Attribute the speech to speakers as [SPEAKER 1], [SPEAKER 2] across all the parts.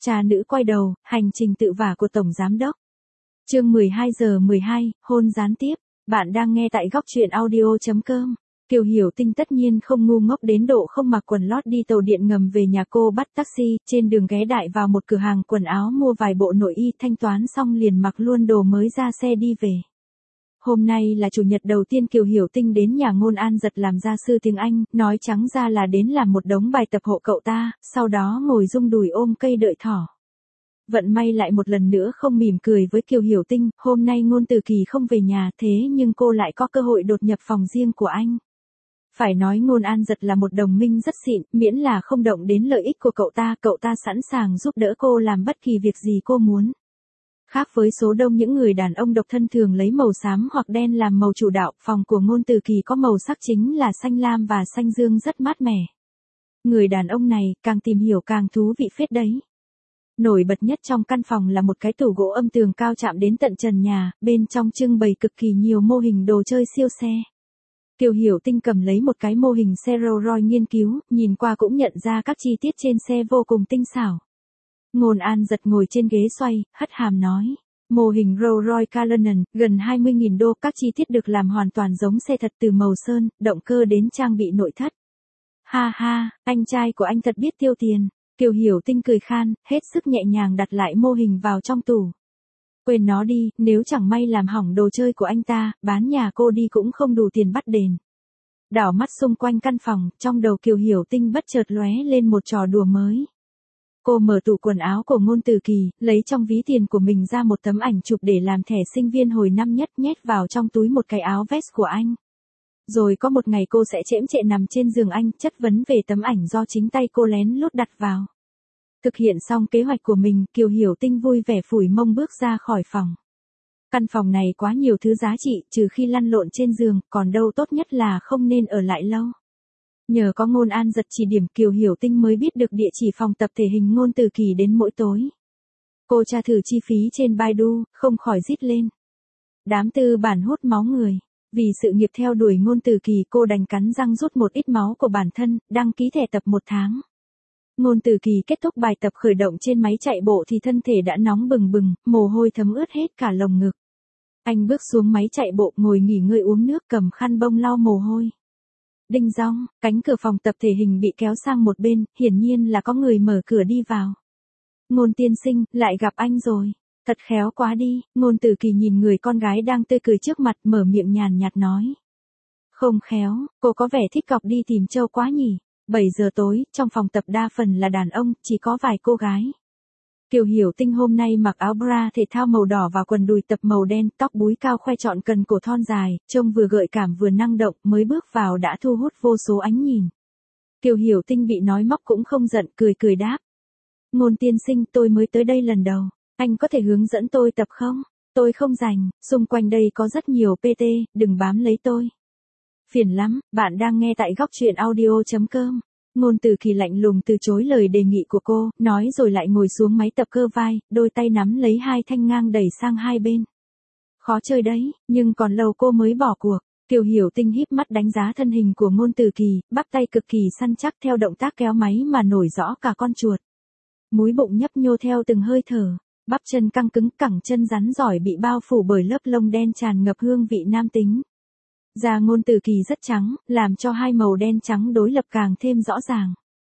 [SPEAKER 1] Cha nữ quay đầu, hành trình tự vả của Tổng Giám đốc. Chương 12:12, hôn gián tiếp. Bạn đang nghe tại góc truyện audio.com. Kiều Hiểu Tinh tất nhiên không ngu ngốc đến độ không mặc quần lót đi tàu điện ngầm về nhà cô bắt taxi, trên đường ghé đại vào một cửa hàng quần áo mua vài bộ nội y, thanh toán xong liền mặc luôn đồ mới ra xe đi về. Hôm nay là chủ nhật đầu tiên Kiều Hiểu Tinh đến nhà Ngôn An Giật làm gia sư tiếng Anh, nói trắng ra là đến làm một đống bài tập hộ cậu ta, sau đó ngồi rung đùi ôm cây đợi thỏ. Vận may lại một lần nữa không mỉm cười với Kiều Hiểu Tinh, hôm nay Ngôn Từ Kỳ không về nhà thế nhưng cô lại có cơ hội đột nhập phòng riêng của anh. Phải nói Ngôn An Giật là một đồng minh rất xịn, miễn là không động đến lợi ích của cậu ta sẵn sàng giúp đỡ cô làm bất kỳ việc gì cô muốn. Khác với số đông những người đàn ông độc thân thường lấy màu xám hoặc đen làm màu chủ đạo, phòng của Ngôn Từ Kỳ có màu sắc chính là xanh lam và xanh dương rất mát mẻ. Người đàn ông này, càng tìm hiểu càng thú vị phết đấy. Nổi bật nhất trong căn phòng là một cái tủ gỗ âm tường cao chạm đến tận trần nhà, bên trong trưng bày cực kỳ nhiều mô hình đồ chơi siêu xe. Kiều Hiểu Tinh cầm lấy một cái mô hình xe Rolls Royce nghiên cứu, nhìn qua cũng nhận ra các chi tiết trên xe vô cùng tinh xảo. Ngôn An Giật ngồi trên ghế xoay, hất hàm nói. Mô hình Rolls Royce Cullinan, gần 20.000 đô, các chi tiết được làm hoàn toàn giống xe thật từ màu sơn, động cơ đến trang bị nội thất. Ha ha, anh trai của anh thật biết tiêu tiền. Kiều Hiểu Tinh cười khan, hết sức nhẹ nhàng đặt lại mô hình vào trong tủ. Quên nó đi, nếu chẳng may làm hỏng đồ chơi của anh ta, bán nhà cô đi cũng không đủ tiền bắt đền. Đảo mắt xung quanh căn phòng, trong đầu Kiều Hiểu Tinh bất chợt lóe lên một trò đùa mới. Cô mở tủ quần áo của Ngôn Từ Kỳ, lấy trong ví tiền của mình ra một tấm ảnh chụp để làm thẻ sinh viên hồi năm nhất, nhét vào trong túi một cái áo vest của anh. Rồi có một ngày cô sẽ chễm chệ nằm trên giường anh, chất vấn về tấm ảnh do chính tay cô lén lút đặt vào. Thực hiện xong kế hoạch của mình, Kiều Hiểu Tinh vui vẻ phủi mông bước ra khỏi phòng. Căn phòng này quá nhiều thứ giá trị, trừ khi lăn lộn trên giường, còn đâu tốt nhất là không nên ở lại lâu. Nhờ có Ngôn An Giật chỉ điểm, Kiều Hiểu Tinh mới biết được địa chỉ phòng tập thể hình Ngôn Từ Kỳ đến mỗi tối. Cô tra thử chi phí trên Baidu, không khỏi rít lên. Đám tư bản hút máu người. Vì sự nghiệp theo đuổi Ngôn Từ Kỳ, cô đành cắn răng rút một ít máu của bản thân, đăng ký thẻ tập 1 tháng. Ngôn Từ Kỳ kết thúc bài tập khởi động trên máy chạy bộ thì thân thể đã nóng bừng bừng, mồ hôi thấm ướt hết cả lồng ngực. Anh bước xuống máy chạy bộ, ngồi nghỉ ngơi uống nước, cầm khăn bông lau mồ hôi. Đinh dong, cánh cửa phòng tập thể hình bị kéo sang một bên, hiển nhiên là có người mở cửa đi vào. Ngôn tiên sinh, lại gặp anh rồi. Thật khéo quá đi. Ngôn Từ Kỳ nhìn người con gái đang tươi cười trước mặt, mở miệng nhàn nhạt nói. Không khéo, cô có vẻ thích cọc đi tìm trâu quá nhỉ. 7 giờ tối, trong phòng tập đa phần là đàn ông, chỉ có vài cô gái. Kiều Hiểu Tinh hôm nay mặc áo bra thể thao màu đỏ và quần đùi tập màu đen, tóc búi cao khoe trọn cần cổ thon dài, trông vừa gợi cảm vừa năng động, mới bước vào đã thu hút vô số ánh nhìn. Kiều Hiểu Tinh bị nói móc cũng không giận, cười cười đáp. Ngôn tiên sinh, tôi mới tới đây lần đầu, anh có thể hướng dẫn tôi tập không? Tôi không rành, xung quanh đây có rất nhiều PT, đừng bám lấy tôi. Phiền lắm, bạn đang nghe tại góc truyện audio.com. Ngôn Từ Kỳ lạnh lùng từ chối lời đề nghị của cô, nói rồi lại ngồi xuống máy tập cơ vai, đôi tay nắm lấy hai thanh ngang đẩy sang hai bên. Khó chơi đấy, nhưng còn lâu cô mới bỏ cuộc. Kiều Hiểu Tinh híp mắt đánh giá thân hình của Ngôn Từ Kỳ, bắp tay cực kỳ săn chắc theo động tác kéo máy mà nổi rõ cả con chuột. Múi bụng nhấp nhô theo từng hơi thở, bắp chân căng cứng, cẳng chân rắn giỏi bị bao phủ bởi lớp lông đen tràn ngập hương vị nam tính. Da Ngôn Từ Kỳ rất trắng, làm cho hai màu đen trắng đối lập càng thêm rõ ràng.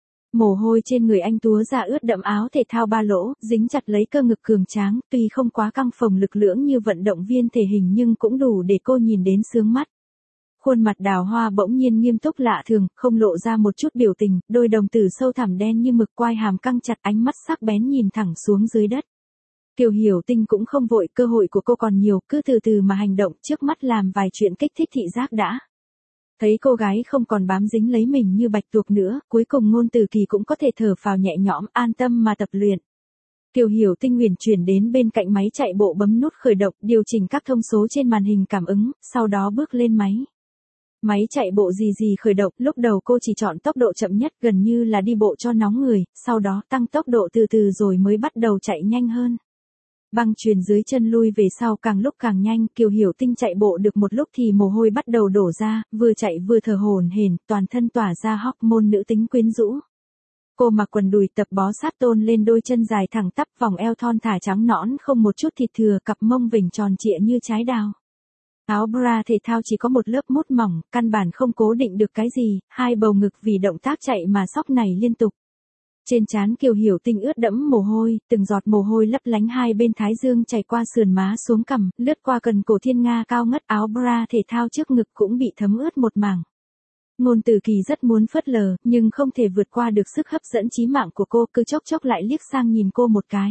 [SPEAKER 1] Mồ hôi trên người anh túa ra ướt đẫm áo thể thao ba lỗ, dính chặt lấy cơ ngực cường tráng, tuy không quá căng phồng lực lưỡng như vận động viên thể hình nhưng cũng đủ để cô nhìn đến sướng mắt. Khuôn mặt đào hoa bỗng nhiên nghiêm túc lạ thường, không lộ ra một chút biểu tình, đôi đồng tử sâu thẳm đen như mực, quai hàm căng chặt, ánh mắt sắc bén nhìn thẳng xuống dưới đất. Kiều Hiểu Tinh cũng không vội, cơ hội của cô còn nhiều, cứ từ từ mà hành động, trước mắt làm vài chuyện kích thích thị giác đã. Thấy cô gái không còn bám dính lấy mình như bạch tuộc nữa, cuối cùng Ngôn Từ Kỳ cũng có thể thở phào nhẹ nhõm, an tâm mà tập luyện. Kiều Hiểu Tinh huyền chuyển đến bên cạnh máy chạy bộ, bấm nút khởi động, điều chỉnh các thông số trên màn hình cảm ứng, sau đó bước lên máy. Máy chạy bộ gì khởi động, lúc đầu cô chỉ chọn tốc độ chậm nhất, gần như là đi bộ cho nóng người, sau đó tăng tốc độ từ từ rồi mới bắt đầu chạy nhanh hơn. Băng chuyền dưới chân lui về sau càng lúc càng nhanh, Kiều Hiểu Tinh chạy bộ được một lúc thì mồ hôi bắt đầu đổ ra, vừa chạy vừa thở hổn hển, toàn thân tỏa ra hormone nữ tính quyến rũ. Cô mặc quần đùi tập bó sát tôn lên đôi chân dài thẳng tắp, vòng eo thon thả trắng nõn không một chút thịt thừa, cặp mông vểnh tròn trịa như trái đào. Áo bra thể thao chỉ có một lớp mút mỏng, căn bản không cố định được cái gì, hai bầu ngực vì động tác chạy mà xóc nảy liên tục. Trên trán Kiều Hiểu Tinh ướt đẫm mồ hôi, từng giọt mồ hôi lấp lánh hai bên thái dương chảy qua sườn má xuống cằm, lướt qua cần cổ thiên nga cao ngất, áo bra thể thao trước ngực cũng bị thấm ướt một mảng. Ngôn Từ Kỳ rất muốn phớt lờ, nhưng không thể vượt qua được sức hấp dẫn chí mạng của cô, cứ chốc chốc lại liếc sang nhìn cô một cái.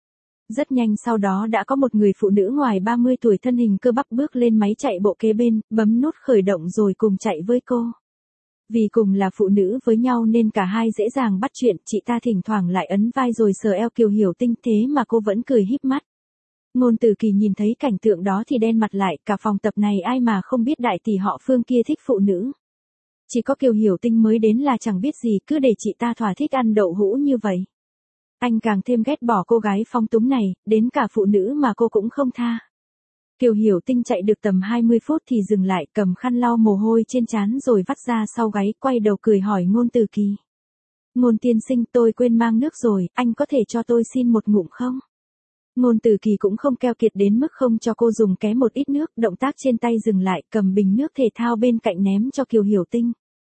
[SPEAKER 1] Rất nhanh sau đó đã có một người phụ nữ ngoài 30 tuổi thân hình cơ bắp bước lên máy chạy bộ kế bên, bấm nút khởi động rồi cùng chạy với cô. Vì cùng là phụ nữ với nhau nên cả hai dễ dàng bắt chuyện, chị ta thỉnh thoảng lại ấn vai rồi sờ eo Kiều Hiểu Tinh, thế mà cô vẫn cười híp mắt. Ngôn Từ Kỳ nhìn thấy cảnh tượng đó thì đen mặt lại, cả phòng tập này ai mà không biết đại tỷ họ Phương kia thích phụ nữ. Chỉ có Kiều Hiểu Tinh mới đến là chẳng biết gì, cứ để chị ta thỏa thích ăn đậu hũ như vậy. Anh càng thêm ghét bỏ cô gái phóng túng này, đến cả phụ nữ mà cô cũng không tha. Kiều Hiểu Tinh chạy được tầm 20 phút thì dừng lại, cầm khăn lau mồ hôi trên trán rồi vắt ra sau gáy, quay đầu cười hỏi Ngôn Từ Kỳ. Ngôn tiên sinh, tôi quên mang nước rồi, anh có thể cho tôi xin một ngụm không? Ngôn Từ Kỳ cũng không keo kiệt đến mức không cho cô dùng ké một ít nước, động tác trên tay dừng lại, cầm bình nước thể thao bên cạnh ném cho Kiều Hiểu Tinh.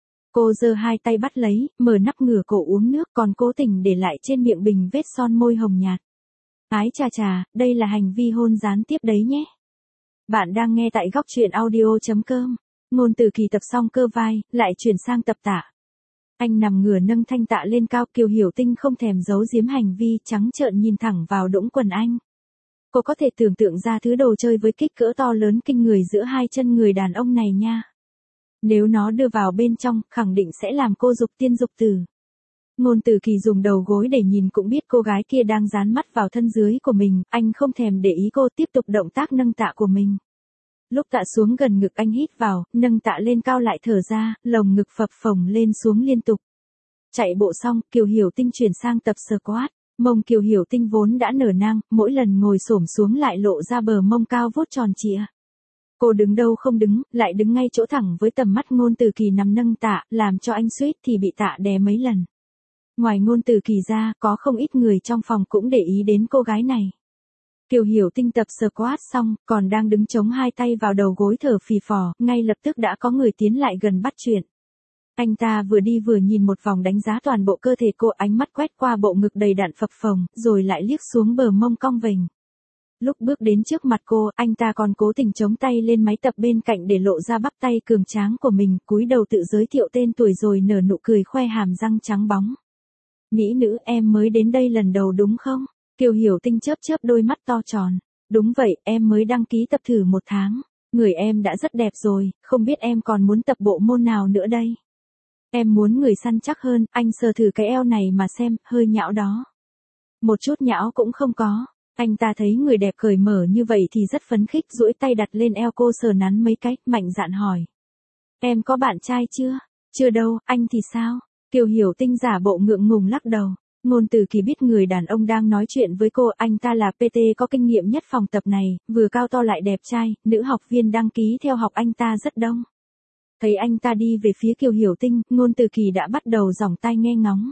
[SPEAKER 1] Cô giơ hai tay bắt lấy, mở nắp ngửa cổ uống nước, còn cố tình để lại trên miệng bình vết son môi hồng nhạt. Ái chà chà, đây là hành vi hôn gián tiếp đấy nhé. Bạn đang nghe tại góc truyện audio.com. Ngôn Từ Kỳ tập xong cơ vai, lại chuyển sang tập tạ. Anh nằm ngửa nâng thanh tạ lên cao, Kiều Hiểu Tinh không thèm giấu giếm hành vi, trắng trợn nhìn thẳng vào đũng quần anh. Cô có thể tưởng tượng ra thứ đồ chơi với kích cỡ to lớn kinh người giữa hai chân người đàn ông này nha. Nếu nó đưa vào bên trong, khẳng định sẽ làm cô dục tiên dục tử. Ngôn Từ Kỳ dùng đầu gối để nhìn cũng biết cô gái kia đang dán mắt vào thân dưới của mình, anh không thèm để ý cô, tiếp tục động tác nâng tạ của mình. Lúc tạ xuống gần ngực anh hít vào, nâng tạ lên cao lại thở ra, lồng ngực phập phồng lên xuống liên tục. Chạy bộ xong, Kiều Hiểu Tinh chuyển sang tập squat. Mông Kiều Hiểu Tinh vốn đã nở nang, mỗi lần ngồi xổm xuống lại lộ ra bờ mông cao vút tròn trịa. Cô đứng đâu không đứng, lại đứng ngay chỗ thẳng với tầm mắt Ngôn Từ Kỳ nằm nâng tạ, làm cho anh suýt thì bị tạ đè mấy lần. Ngoài Ngôn Từ Kỳ ra, có không ít người trong phòng cũng để ý đến cô gái này. Kiều Hiểu Tinh tập squat xong, còn đang đứng chống hai tay vào đầu gối thở phì phò, ngay lập tức đã có người tiến lại gần bắt chuyện. Anh ta vừa đi vừa nhìn một vòng đánh giá toàn bộ cơ thể cô, ánh mắt quét qua bộ ngực đầy đặn phập phồng, rồi lại liếc xuống bờ mông cong vềnh. Lúc bước đến trước mặt cô, anh ta còn cố tình chống tay lên máy tập bên cạnh để lộ ra bắp tay cường tráng của mình, cúi đầu tự giới thiệu tên tuổi rồi nở nụ cười khoe hàm răng trắng bóng. Mỹ nữ, em mới đến đây lần đầu đúng không? Kiều Hiểu Tinh chớp chớp đôi mắt to tròn. Đúng vậy, em mới đăng ký tập thử 1 tháng. Người em đã rất đẹp rồi, không biết em còn muốn tập bộ môn nào nữa đây? Em muốn người săn chắc hơn, anh sờ thử cái eo này mà xem, hơi nhão đó. Một chút nhão cũng không có. Anh ta thấy người đẹp cởi mở như vậy thì rất phấn khích, duỗi tay đặt lên eo cô sờ nắn mấy cái, mạnh dạn hỏi. Em có bạn trai chưa? Chưa đâu, anh thì sao? Kiều Hiểu Tinh giả bộ ngượng ngùng lắc đầu. Ngôn Từ Kỳ biết người đàn ông đang nói chuyện với cô, anh ta là PT có kinh nghiệm nhất phòng tập này, vừa cao to lại đẹp trai, nữ học viên đăng ký theo học anh ta rất đông. Thấy anh ta đi về phía Kiều Hiểu Tinh, Ngôn Từ Kỳ đã bắt đầu giỏng tai nghe ngóng.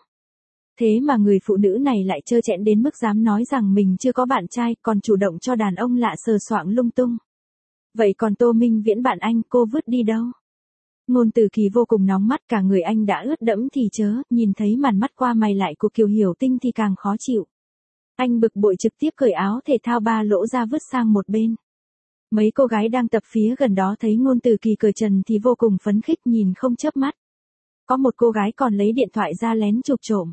[SPEAKER 1] Thế mà người phụ nữ này lại trơ trẽn đến mức dám nói rằng mình chưa có bạn trai, còn chủ động cho đàn ông lạ sờ soạng lung tung. Vậy còn Tô Minh Viễn bạn anh, cô vứt đi đâu? Ngôn Từ Kỳ vô cùng nóng mắt, cả người anh đã ướt đẫm thì chớ, nhìn thấy màn mắt qua mày lại của Kiều Hiểu Tinh thì càng khó chịu. Anh bực bội trực tiếp cởi áo thể thao 3 lỗ ra vứt sang một bên. Mấy cô gái đang tập phía gần đó thấy Ngôn Từ Kỳ cởi trần thì vô cùng phấn khích nhìn không chớp mắt. Có một cô gái còn lấy điện thoại ra lén chụp trộm.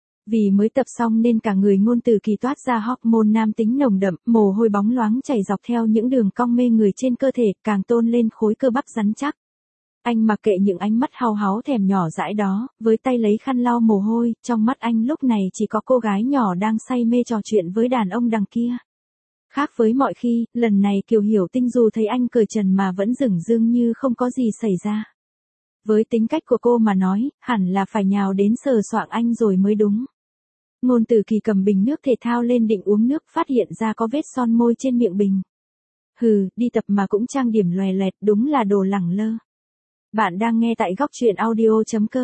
[SPEAKER 1] Vì mới tập xong nên cả người Ngôn Từ Kỳ toát ra hormone nam tính nồng đậm, mồ hôi bóng loáng chảy dọc theo những đường cong mê người trên cơ thể, càng tôn lên khối cơ bắp rắn chắc. Anh mặc kệ những ánh mắt hao háo thèm nhỏ dãi đó, với tay lấy khăn lau mồ hôi, trong mắt anh lúc này chỉ có cô gái nhỏ đang say mê trò chuyện với đàn ông đằng kia. Khác với mọi khi, lần này Kiều Hiểu Tinh dù thấy anh cởi trần mà vẫn dửng dưng như không có gì xảy ra. Với tính cách của cô mà nói, hẳn là phải nhào đến sờ soạng anh rồi mới đúng. Ngôn Từ Kỳ cầm bình nước thể thao lên định uống nước, phát hiện ra có vết son môi trên miệng bình. Hừ, đi tập mà cũng trang điểm loè loẹt, đúng là đồ lẳng lơ. Bạn đang nghe tại góc truyện audio.com.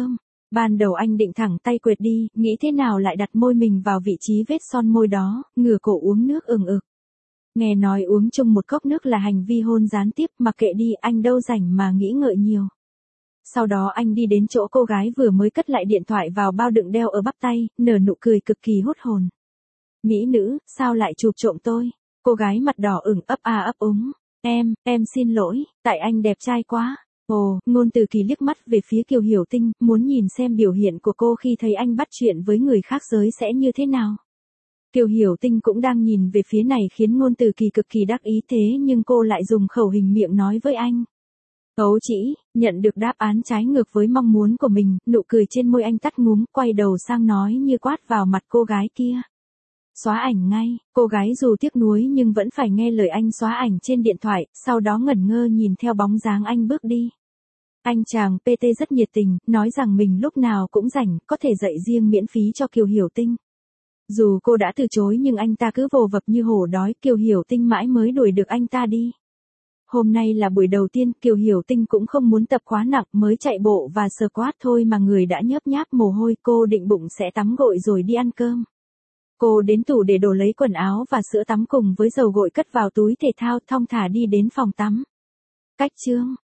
[SPEAKER 1] Ban đầu anh định thẳng tay quệt đi, nghĩ thế nào lại đặt môi mình vào vị trí vết son môi đó, ngửa cổ uống nước ừng ực. Nghe nói uống chung một cốc nước là hành vi hôn gián tiếp, mặc kệ đi, anh đâu rảnh mà nghĩ ngợi nhiều. Sau đó anh đi đến chỗ cô gái vừa mới cất lại điện thoại vào bao đựng đeo ở bắp tay, nở nụ cười cực kỳ hút hồn. Mỹ nữ, sao lại chụp trộm tôi? Cô gái mặt đỏ ửng ấp a ấp úng. Em xin lỗi, tại anh đẹp trai quá. Ồ, Ngôn Từ Kỳ liếc mắt về phía Kiều Hiểu Tinh, muốn nhìn xem biểu hiện của cô khi thấy anh bắt chuyện với người khác giới sẽ như thế nào. Kiều Hiểu Tinh cũng đang nhìn về phía này khiến Ngôn Từ Kỳ cực kỳ đắc ý thế nhưng cô lại dùng khẩu hình miệng nói với anh. Ấu chỉ, nhận được đáp án trái ngược với mong muốn của mình, nụ cười trên môi anh tắt ngúm, quay đầu sang nói như quát vào mặt cô gái kia. Xóa ảnh ngay, cô gái dù tiếc nuối nhưng vẫn phải nghe lời anh xóa ảnh trên điện thoại, sau đó ngẩn ngơ nhìn theo bóng dáng anh bước đi. Anh chàng PT rất nhiệt tình, nói rằng mình lúc nào cũng rảnh, có thể dạy riêng miễn phí cho Kiều Hiểu Tinh. Dù cô đã từ chối nhưng anh ta cứ vồ vập như hổ đói, Kiều Hiểu Tinh mãi mới đuổi được anh ta đi. Hôm nay là buổi đầu tiên, Kiều Hiểu Tinh cũng không muốn tập quá nặng, mới chạy bộ và squat thôi mà người đã nhớp nháp mồ hôi, cô định bụng sẽ tắm gội rồi đi ăn cơm. Cô đến tủ để đổ lấy quần áo và sữa tắm cùng với dầu gội cất vào túi thể thao, thong thả đi đến phòng tắm. Cách chương